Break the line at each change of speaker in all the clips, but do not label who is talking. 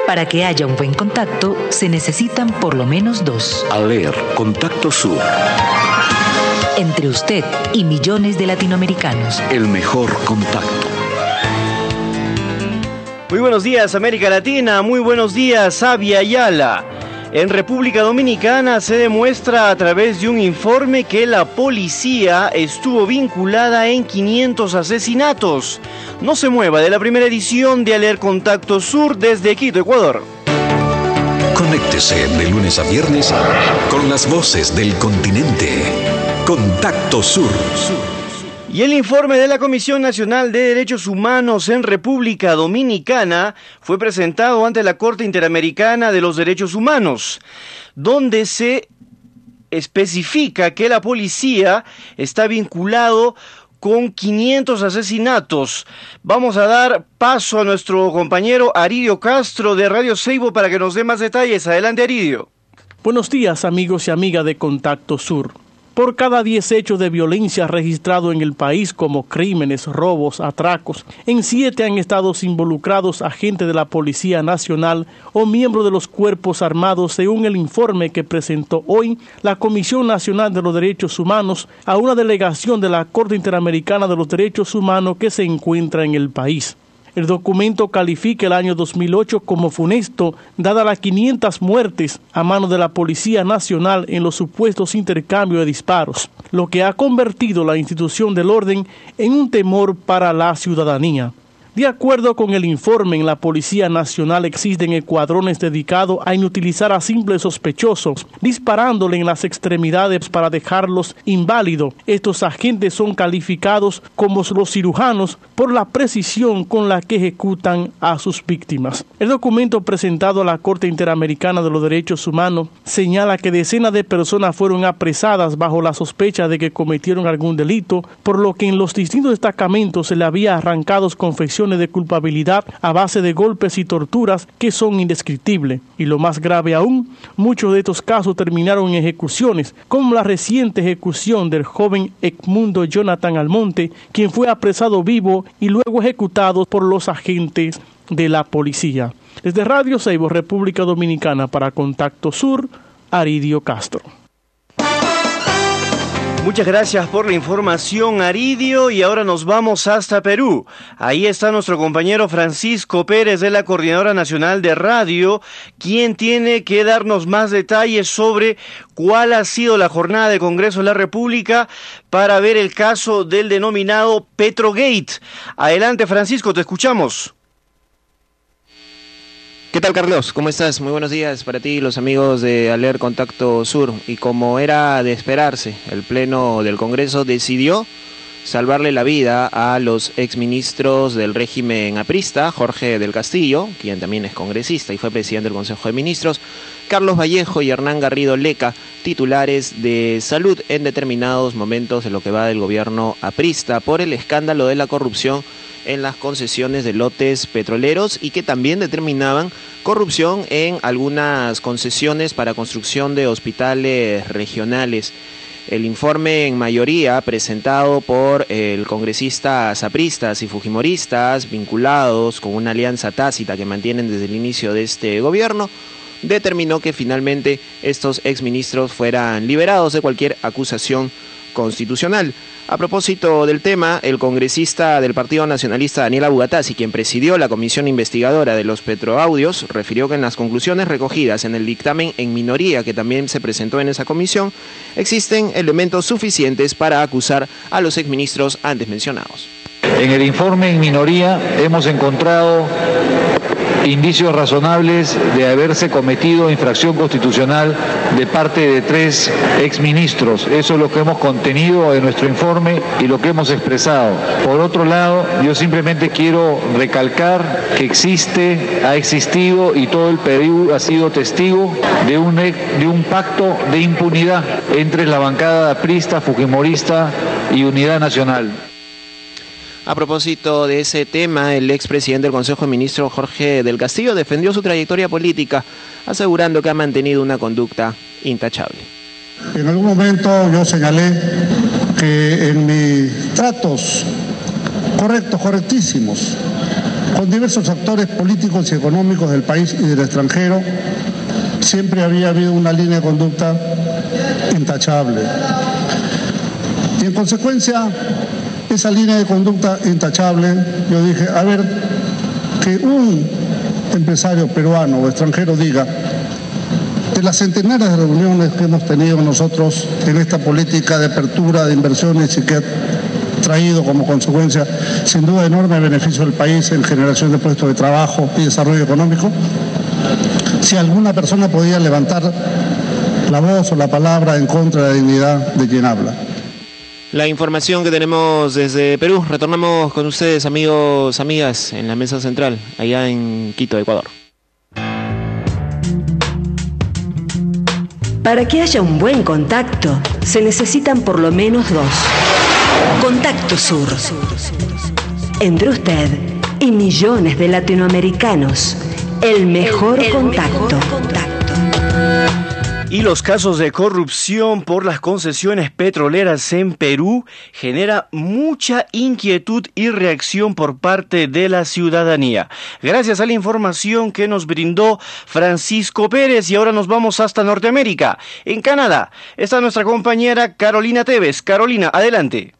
Para que haya un buen contacto, se necesitan por lo menos dos.
ALER, Contacto Sur.
Entre usted y millones de latinoamericanos.
El mejor contacto.
Muy buenos días, América Latina. Muy buenos días, Abya Yala. En República Dominicana se demuestra a través de un informe que la policía estuvo vinculada en 500 asesinatos. No se mueva de la primera edición de ALER Contacto Sur desde Quito, Ecuador.
Conéctese de lunes a viernes con las voces del continente. Contacto Sur.
Y el informe de la Comisión Nacional de Derechos Humanos en República Dominicana fue presentado ante la Corte Interamericana de los Derechos Humanos, donde se especifica que la policía está vinculado con 500 asesinatos. Vamos a dar paso a nuestro compañero Aridio Castro de Radio Seibo para que nos dé más detalles. Adelante, Aridio.
Buenos días, amigos y amigas de Contacto Sur. Por cada 10 hechos de violencia registrados en el país como crímenes, robos, atracos, en 7 han estado involucrados agentes de la Policía Nacional o miembros de los cuerpos armados, según el informe que presentó hoy la Comisión Nacional de los Derechos Humanos a una delegación de la Corte Interamericana de los Derechos Humanos que se encuentra en el país. El documento califica el año 2008 como funesto, dadas las 500 muertes a manos de la Policía Nacional en los supuestos intercambios de disparos, lo que ha convertido la institución del orden en un temor para la ciudadanía. De acuerdo con el informe, en la Policía Nacional existen escuadrones dedicados a inutilizar a simples sospechosos, disparándole en las extremidades para dejarlos inválidos. Estos agentes son calificados como los cirujanos por la precisión con la que ejecutan a sus víctimas. El documento presentado a la Corte Interamericana de los Derechos Humanos señala que decenas de personas fueron apresadas bajo la sospecha de que cometieron algún delito, por lo que en los distintos destacamentos se le había arrancado confesiones de culpabilidad a base de golpes y torturas que son indescriptibles. Y lo más grave aún, muchos de estos casos terminaron en ejecuciones, como la reciente ejecución del joven Edmundo Jonathan Almonte, quien fue apresado vivo y luego ejecutado por los agentes de la policía. Desde Radio Seibo, República Dominicana, para Contacto Sur, Aridio Castro.
Muchas gracias por la información, Aridio, y ahora nos vamos hasta Perú. Ahí está nuestro compañero Francisco Pérez de la Coordinadora Nacional de Radio, quien tiene que darnos más detalles sobre cuál ha sido la jornada del Congreso de la República para ver el caso del denominado Petrogate. Adelante, Francisco, te escuchamos.
¿Qué tal, Carlos? ¿Cómo estás? Muy buenos días para ti y los amigos de ALER Contacto Sur. Y como era de esperarse, el Pleno del Congreso decidió salvarle la vida a los exministros del régimen aprista, Jorge del Castillo, quien también es congresista y fue presidente del Consejo de Ministros, Carlos Vallejo y Hernán Garrido Leca, titulares de salud en determinados momentos de lo que va del gobierno aprista por el escándalo de la corrupción en las concesiones de lotes petroleros y que también determinaban corrupción en algunas concesiones para construcción de hospitales regionales. El informe en mayoría presentado por el congresista apristas y fujimoristas vinculados con una alianza tácita que mantienen desde el inicio de este gobierno determinó que finalmente estos exministros fueran liberados de cualquier acusación constitucional. A propósito del tema, el congresista del Partido Nacionalista Daniel Abugatasi, quien presidió la comisión investigadora de los petroaudios, refirió que en las conclusiones recogidas en el dictamen en minoría que también se presentó en esa comisión, existen elementos suficientes para acusar a los exministros antes mencionados.
En el informe en minoría hemos encontrado indicios razonables de haberse cometido infracción constitucional de parte de 3 exministros. Eso es lo que hemos contenido en nuestro informe y lo que hemos expresado. Por otro lado, yo simplemente quiero recalcar que ha existido y todo el Perú ha sido testigo de un pacto de impunidad entre la bancada aprista, fujimorista y Unidad Nacional.
A propósito de ese tema, el expresidente del Consejo de Ministros, Jorge del Castillo, defendió su trayectoria política, asegurando que ha mantenido una conducta intachable.
En algún momento yo señalé que en mis tratos correctísimos con diversos actores políticos y económicos del país y del extranjero, siempre había habido una línea de conducta intachable. Y en consecuencia, esa línea de conducta intachable, yo dije, a ver, que un empresario peruano o extranjero diga, de las centenares de reuniones que hemos tenido nosotros en esta política de apertura de inversiones y que ha traído como consecuencia sin duda enorme beneficio al país en generación de puestos de trabajo y desarrollo económico, si alguna persona podía levantar la voz o la palabra en contra de la dignidad de quien habla.
La información que tenemos desde Perú. Retornamos con ustedes, amigos, amigas, en la mesa central, allá en Quito, Ecuador.
Para que haya un buen contacto, se necesitan por lo menos dos. Contacto Sur. Entre usted y millones de latinoamericanos, el mejor contacto.
Y los casos de corrupción por las concesiones petroleras en Perú genera mucha inquietud y reacción por parte de la ciudadanía. Gracias a la información que nos brindó Francisco Pérez, y ahora nos vamos hasta Norteamérica. En Canadá está nuestra compañera Carolina Tevez. Carolina, adelante.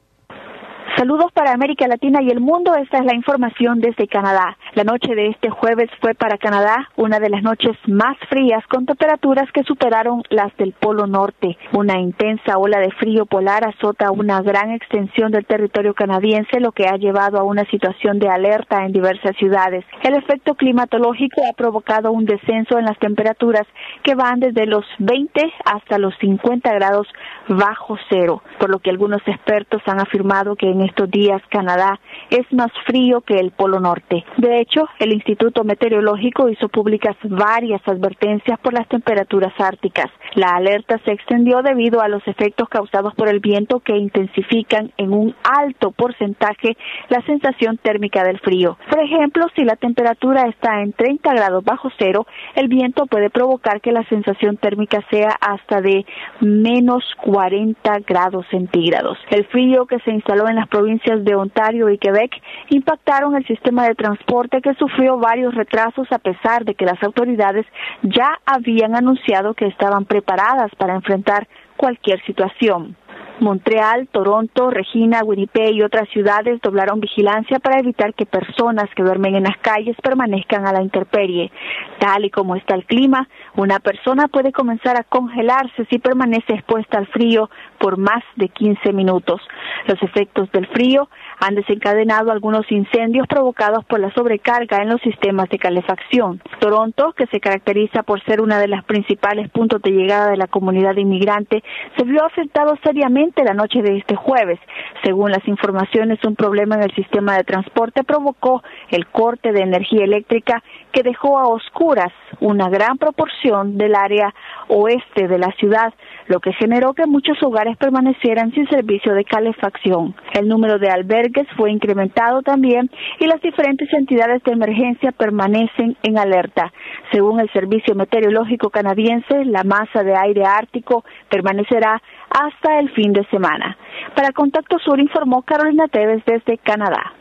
Saludos para América Latina y el mundo, esta es la información desde Canadá. La noche de este jueves fue para Canadá una de las noches más frías, con temperaturas que superaron las del Polo Norte. Una intensa ola de frío polar azota una gran extensión del territorio canadiense, lo que ha llevado a una situación de alerta en diversas ciudades. El efecto climatológico ha provocado un descenso en las temperaturas que van desde los 20 hasta los 50 grados bajo cero, por lo que algunos expertos han afirmado que en estos días Canadá es más frío que el Polo Norte. De hecho, el Instituto Meteorológico hizo públicas varias advertencias por las temperaturas árticas. La alerta se extendió debido a los efectos causados por el viento que intensifican en un alto porcentaje la sensación térmica del frío. Por ejemplo, si la temperatura está en 30 grados bajo cero, el viento puede provocar que la sensación térmica sea hasta de menos 40 grados centígrados. El frío que se instaló en las provincias de Ontario y Quebec impactaron el sistema de transporte, que sufrió varios retrasos a pesar de que las autoridades ya habían anunciado que estaban preparadas para enfrentar cualquier situación. Montreal, Toronto, Regina, Winnipeg y otras ciudades doblaron vigilancia para evitar que personas que duermen en las calles permanezcan a la intemperie. Tal y como está el clima, una persona puede comenzar a congelarse si permanece expuesta al frío por más de 15 minutos. Los efectos del frío han desencadenado algunos incendios provocados por la sobrecarga en los sistemas de calefacción. Toronto, que se caracteriza por ser una de las principales puntos de llegada de la comunidad inmigrante, se vio afectado seriamente la noche de este jueves. Según las informaciones, un problema en el sistema de transporte provocó el corte de energía eléctrica que dejó a oscuras una gran proporción del área oeste de la ciudad, lo que generó que muchos hogares permanecieran sin servicio de calefacción. El número de albergues fue incrementado también y las diferentes entidades de emergencia permanecen en alerta. Según el Servicio Meteorológico Canadiense, la masa de aire ártico permanecerá hasta el fin de semana. Para Contacto Sur informó Carolina Tevez desde Canadá.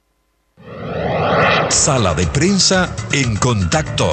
Sala de prensa en Contacto.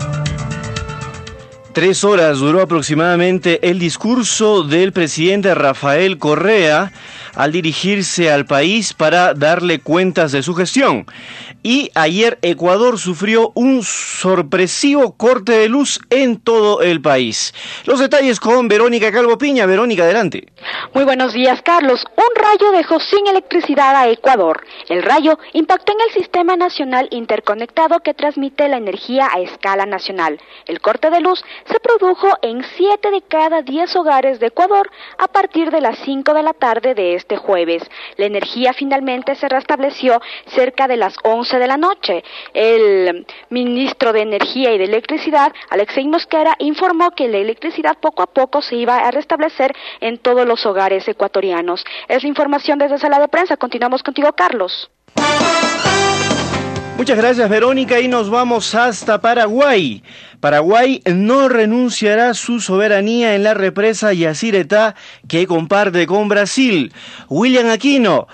3 horas duró aproximadamente el discurso del presidente Rafael Correa al dirigirse al país para darle cuentas de su gestión. Y ayer Ecuador sufrió un sorpresivo corte de luz en todo el país. Los detalles con Verónica Calvo Piña. Verónica, adelante.
Muy buenos días, Carlos. Un rayo dejó sin electricidad a Ecuador. El rayo impactó en el Sistema Nacional Interconectado que transmite la energía a escala nacional. El corte de luz se produjo en 7 de cada 10 hogares de Ecuador a partir de las 5 de la tarde de este jueves. La energía finalmente se restableció cerca de las 11 de la noche. El ministro de Energía y de Electricidad, Alexei Mosquera, informó que la electricidad poco a poco se iba a restablecer en todos los hogares ecuatorianos. Es la información desde Sala de Prensa. Continuamos contigo, Carlos.
Muchas gracias, Verónica, y nos vamos hasta Paraguay. Paraguay no renunciará a su soberanía en la represa Yacyretá que comparte con Brasil. William Aquino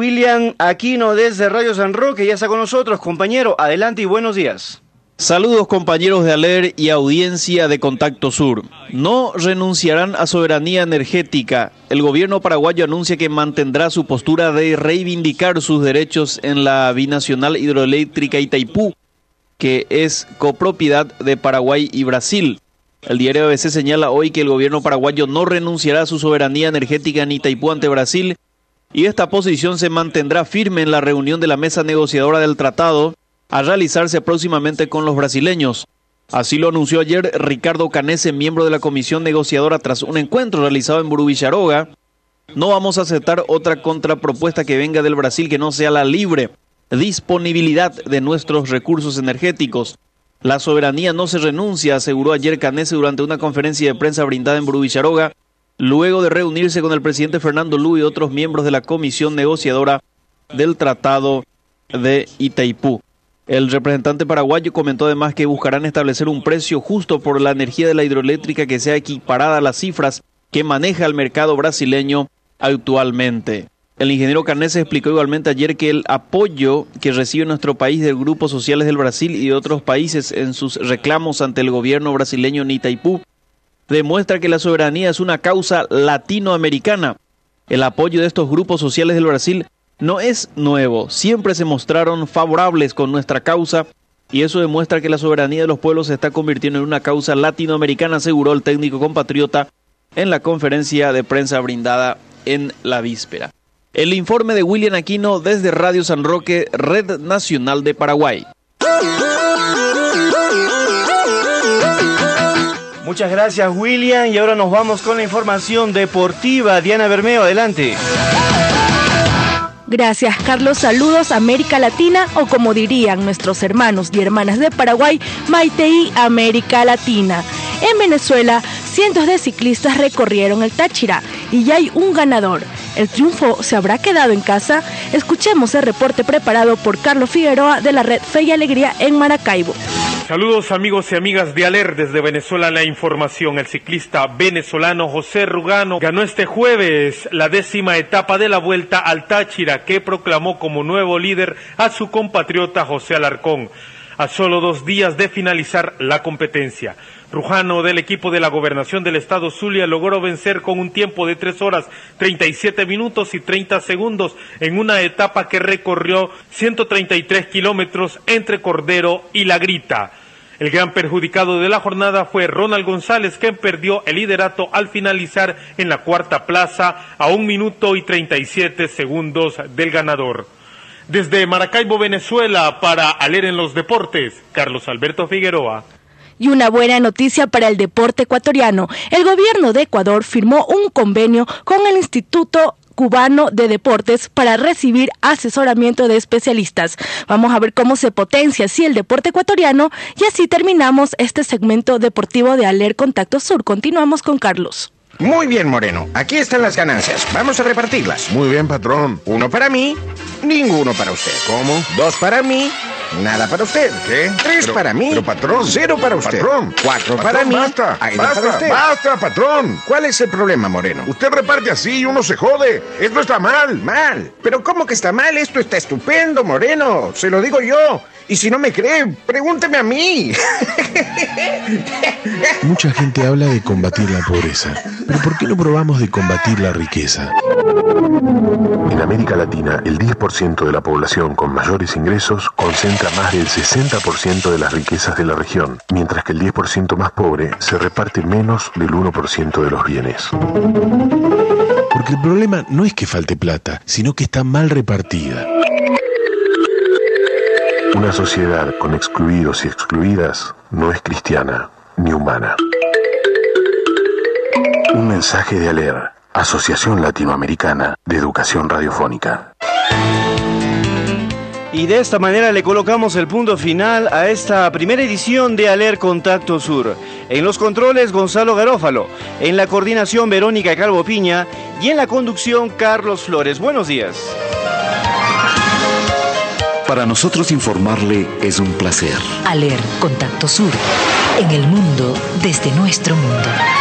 desde Radio San Roque ya está con nosotros. Compañero, adelante y buenos días.
Saludos, compañeros de ALER y audiencia de Contacto Sur. No renunciarán a soberanía energética. El gobierno paraguayo anuncia que mantendrá su postura de reivindicar sus derechos en la binacional hidroeléctrica Itaipú, que es copropiedad de Paraguay y Brasil. El diario ABC señala hoy que el gobierno paraguayo no renunciará a su soberanía energética en Itaipú ante Brasil, y esta posición se mantendrá firme en la reunión de la mesa negociadora del tratado a realizarse próximamente con los brasileños. Así lo anunció ayer Ricardo Canese, miembro de la comisión negociadora, tras un encuentro realizado en Burubicharoga. No vamos a aceptar otra contrapropuesta que venga del Brasil que no sea la libre disponibilidad de nuestros recursos energéticos. La soberanía no se renuncia, aseguró ayer Canese durante una conferencia de prensa brindada en Burubicharoga, luego de reunirse con el presidente Fernando Lugo y otros miembros de la comisión negociadora del Tratado de Itaipú. El representante paraguayo comentó además que buscarán establecer un precio justo por la energía de la hidroeléctrica que sea equiparada a las cifras que maneja el mercado brasileño actualmente. El ingeniero Canese explicó igualmente ayer que el apoyo que recibe nuestro país de grupos sociales del Brasil y de otros países en sus reclamos ante el gobierno brasileño en Itaipú demuestra que la soberanía es una causa latinoamericana. El apoyo de estos grupos sociales del Brasil no es nuevo, siempre se mostraron favorables con nuestra causa y eso demuestra que la soberanía de los pueblos se está convirtiendo en una causa latinoamericana, aseguró el técnico compatriota en la conferencia de prensa brindada en la víspera. El informe de William Aquino desde Radio San Roque, Red Nacional de Paraguay.
Muchas gracias, William, y ahora nos vamos con la información deportiva. Diana Bermeo, adelante.
Gracias, Carlos. Saludos, América Latina, o como dirían nuestros hermanos y hermanas de Paraguay, Maiteí América Latina. En Venezuela, cientos de ciclistas recorrieron el Táchira y ya hay un ganador. ¿El triunfo se habrá quedado en casa? Escuchemos el reporte preparado por Carlos Figueroa de la red Fe y Alegría en Maracaibo.
Saludos, amigos y amigas de ALER, desde Venezuela la información. El ciclista venezolano José Rugano ganó este jueves la 10ª etapa de la Vuelta al Táchira, que proclamó como nuevo líder a su compatriota José Alarcón, a solo 2 días de finalizar la competencia. Rujano, del equipo de la Gobernación del Estado Zulia, logró vencer con un tiempo de 3 horas, 37 minutos y 30 segundos en una etapa que recorrió 133 kilómetros entre Cordero y La Grita. El gran perjudicado de la jornada fue Ronald González, quien perdió el liderato al finalizar en la 4ª plaza a 1 minuto y 37 segundos del ganador. Desde Maracaibo, Venezuela, para ALER en los deportes, Carlos Alberto Figueroa.
Y una buena noticia para el deporte ecuatoriano. El gobierno de Ecuador firmó un convenio con el Instituto Cubano de Deportes para recibir asesoramiento de especialistas. Vamos a ver cómo se potencia así el deporte ecuatoriano y así terminamos este segmento deportivo de ALER Contacto Sur. Continuamos con Carlos.
Muy bien, Moreno. Aquí están las ganancias. Vamos a repartirlas.
Muy bien, patrón.
1 para mí, ninguno para usted.
¿Cómo?
2 para mí, nada para usted.
¿Qué?
3 para mí,
pero patrón.
0 para usted.
Patrón.
4
patrón,
para mí,
basta,
para usted.
Basta, patrón.
¿Cuál es el problema, Moreno?
Usted reparte así y uno se jode. Esto está mal.
Mal. ¿Pero cómo que está mal? Esto está estupendo, Moreno. Se lo digo yo. Y si no me cree, pregúnteme a mí.
Mucha gente habla de combatir la pobreza, pero ¿por qué no probamos de combatir la riqueza?
En América Latina, el 10% de la población con mayores ingresos concentra más del 60% de las riquezas de la región, mientras que el 10% más pobre se reparte menos del 1% de los bienes.
Porque el problema no es que falte plata, sino que está mal repartida.
Una sociedad con excluidos y excluidas no es cristiana ni humana. Un mensaje de ALER, Asociación Latinoamericana de Educación Radiofónica.
Y de esta manera le colocamos el punto final a esta primera edición de ALER Contacto Sur. En los controles, Gonzalo Garófalo. En la coordinación, Verónica Calvo Piña. Y en la conducción, Carlos Flores. Buenos días.
Para nosotros informarle es un placer.
ALER, Contacto Sur. En el mundo, desde nuestro mundo.